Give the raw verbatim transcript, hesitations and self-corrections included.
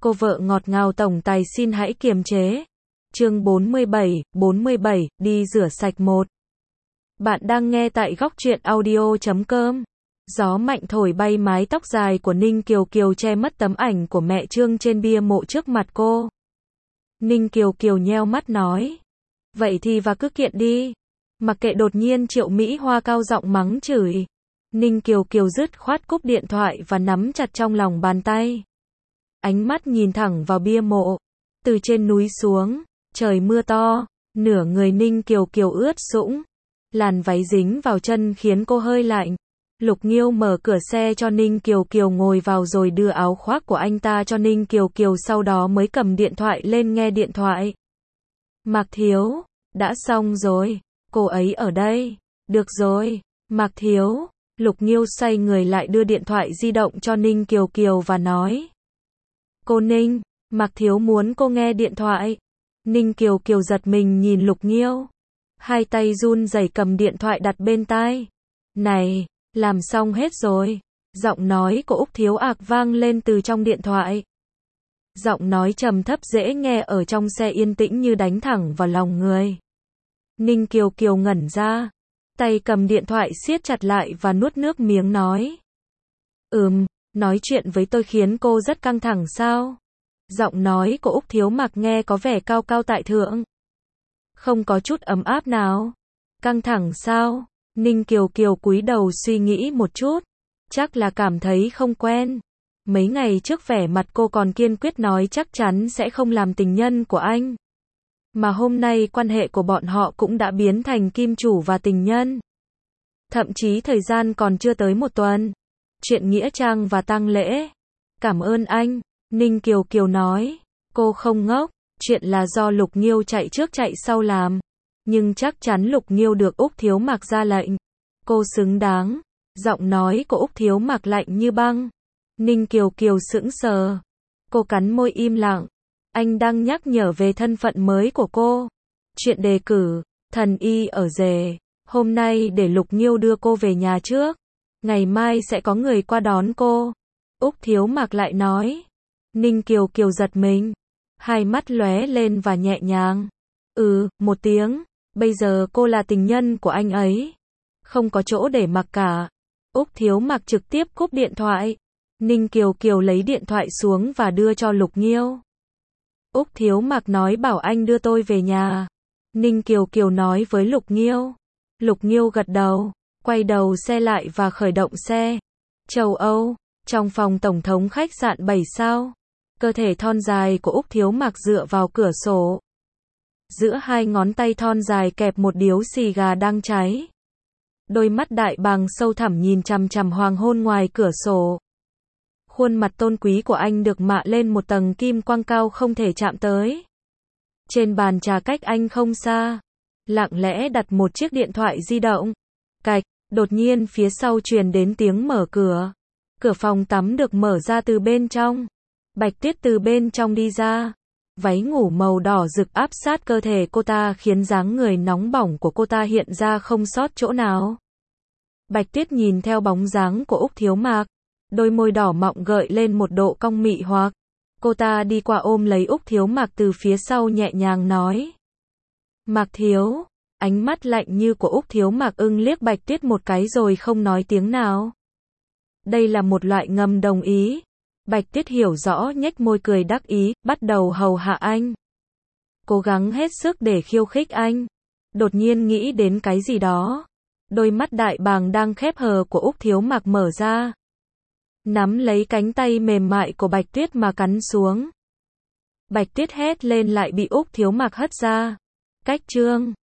Cô vợ ngọt ngào tổng tài xin hãy kiềm chế. Chương bốn mươi bảy, bốn mươi bảy, đi rửa sạch một. Bạn đang nghe tại góc truyện audio chấm com. Gió mạnh thổi bay mái tóc dài của Ninh Kiều Kiều che mất tấm ảnh của mẹ Trương trên bia mộ trước mặt cô. Ninh Kiều Kiều nheo mắt nói. Vậy thì và cứ kiện đi. Mặc kệ, đột nhiên Triệu Mỹ Hoa cao giọng mắng chửi. Ninh Kiều Kiều dứt khoát cúp điện thoại và nắm chặt trong lòng bàn tay. Ánh mắt nhìn thẳng vào bia mộ. Từ trên núi xuống, trời mưa to, nửa người Ninh Kiều Kiều ướt sũng. Làn váy dính vào chân khiến cô hơi lạnh. Lục Nghiêu mở cửa xe cho Ninh Kiều Kiều ngồi vào rồi đưa áo khoác của anh ta cho Ninh Kiều Kiều, sau đó mới cầm điện thoại lên nghe điện thoại. Mạc Thiếu, đã xong rồi, cô ấy ở đây. Được rồi, Mạc Thiếu. Lục Nghiêu xoay người lại đưa điện thoại di động cho Ninh Kiều Kiều và nói. Cô Ninh, Mạc Thiếu muốn cô nghe điện thoại. Ninh Kiều Kiều giật mình nhìn Lục Nghiêu. Hai tay run rẩy cầm điện thoại đặt bên tai. Này, làm xong hết rồi. Giọng nói của Úc Thiếu Ạc vang lên từ trong điện thoại. Giọng nói trầm thấp dễ nghe ở trong xe yên tĩnh như đánh thẳng vào lòng người. Ninh Kiều Kiều ngẩn ra. Tay cầm điện thoại siết chặt lại và nuốt nước miếng nói. Ừm, nói chuyện với tôi khiến cô rất căng thẳng sao? Giọng nói của Úc Thiếu Mạc nghe có vẻ cao cao tại thượng. Không có chút ấm áp nào. Căng thẳng sao? Ninh Kiều Kiều cúi đầu suy nghĩ một chút. Chắc là cảm thấy không quen. Mấy ngày trước vẻ mặt cô còn kiên quyết nói chắc chắn sẽ không làm tình nhân của anh. Mà hôm nay quan hệ của bọn họ cũng đã biến thành kim chủ và tình nhân. Thậm chí thời gian còn chưa tới một tuần. Chuyện nghĩa trang và tang lễ. Cảm ơn anh, Ninh Kiều Kiều nói. Cô không ngốc, chuyện là do Lục Nghiêu chạy trước chạy sau làm. Nhưng chắc chắn Lục Nghiêu được Úc Thiếu Mạc ra lệnh. Cô xứng đáng. Giọng nói của Úc Thiếu Mạc lạnh như băng. Ninh Kiều Kiều sững sờ. Cô cắn môi im lặng. Anh đang nhắc nhở về thân phận mới của cô. Chuyện đề cử, thần y ở rể. Hôm nay để Lục Nghiêu đưa cô về nhà trước. Ngày mai sẽ có người qua đón cô. Úc Thiếu Mạc lại nói. Ninh Kiều Kiều giật mình. Hai mắt lóe lên và nhẹ nhàng. Ừ, một tiếng. Bây giờ cô là tình nhân của anh ấy. Không có chỗ để mặc cả. Úc Thiếu Mạc trực tiếp cúp điện thoại. Ninh Kiều Kiều lấy điện thoại xuống và đưa cho Lục Nghiêu. Úc Thiếu Mạc nói bảo anh đưa tôi về nhà. Ninh Kiều Kiều nói với Lục Nghiêu. Lục Nghiêu gật đầu, quay đầu xe lại và khởi động xe. Châu Âu, trong phòng tổng thống khách sạn bảy sao. Cơ thể thon dài của Úc Thiếu Mạc dựa vào cửa sổ. Giữa hai ngón tay thon dài kẹp một điếu xì gà đang cháy. Đôi mắt đại bàng sâu thẳm nhìn chằm chằm hoàng hôn ngoài cửa sổ. Khuôn mặt tôn quý của anh được mạ lên một tầng kim quang cao không thể chạm tới. Trên bàn trà cách anh không xa, lặng lẽ đặt một chiếc điện thoại di động. Cạch, đột nhiên phía sau truyền đến tiếng mở cửa. Cửa phòng tắm được mở ra từ bên trong. Bạch Tuyết từ bên trong đi ra. Váy ngủ màu đỏ rực áp sát cơ thể cô ta khiến dáng người nóng bỏng của cô ta hiện ra không sót chỗ nào. Bạch Tuyết nhìn theo bóng dáng của Úc Thiếu Mạc. Đôi môi đỏ mọng gợi lên một độ cong mị hoặc. Cô ta đi qua ôm lấy Úc Thiếu Mạc từ phía sau nhẹ nhàng nói. Mạc Thiếu. Ánh mắt lạnh như của Úc Thiếu Mạc ưng liếc Bạch Tuyết một cái rồi không nói tiếng nào. Đây là một loại ngầm đồng ý. Bạch Tuyết hiểu rõ nhếch môi cười đắc ý, bắt đầu hầu hạ anh. Cố gắng hết sức để khiêu khích anh. Đột nhiên nghĩ đến cái gì đó. Đôi mắt đại bàng đang khép hờ của Úc Thiếu Mạc mở ra. Nắm lấy cánh tay mềm mại của Bạch Tuyết mà cắn xuống. Bạch Tuyết hét lên lại bị Úc Thiếu Mạc hất ra. Cách chương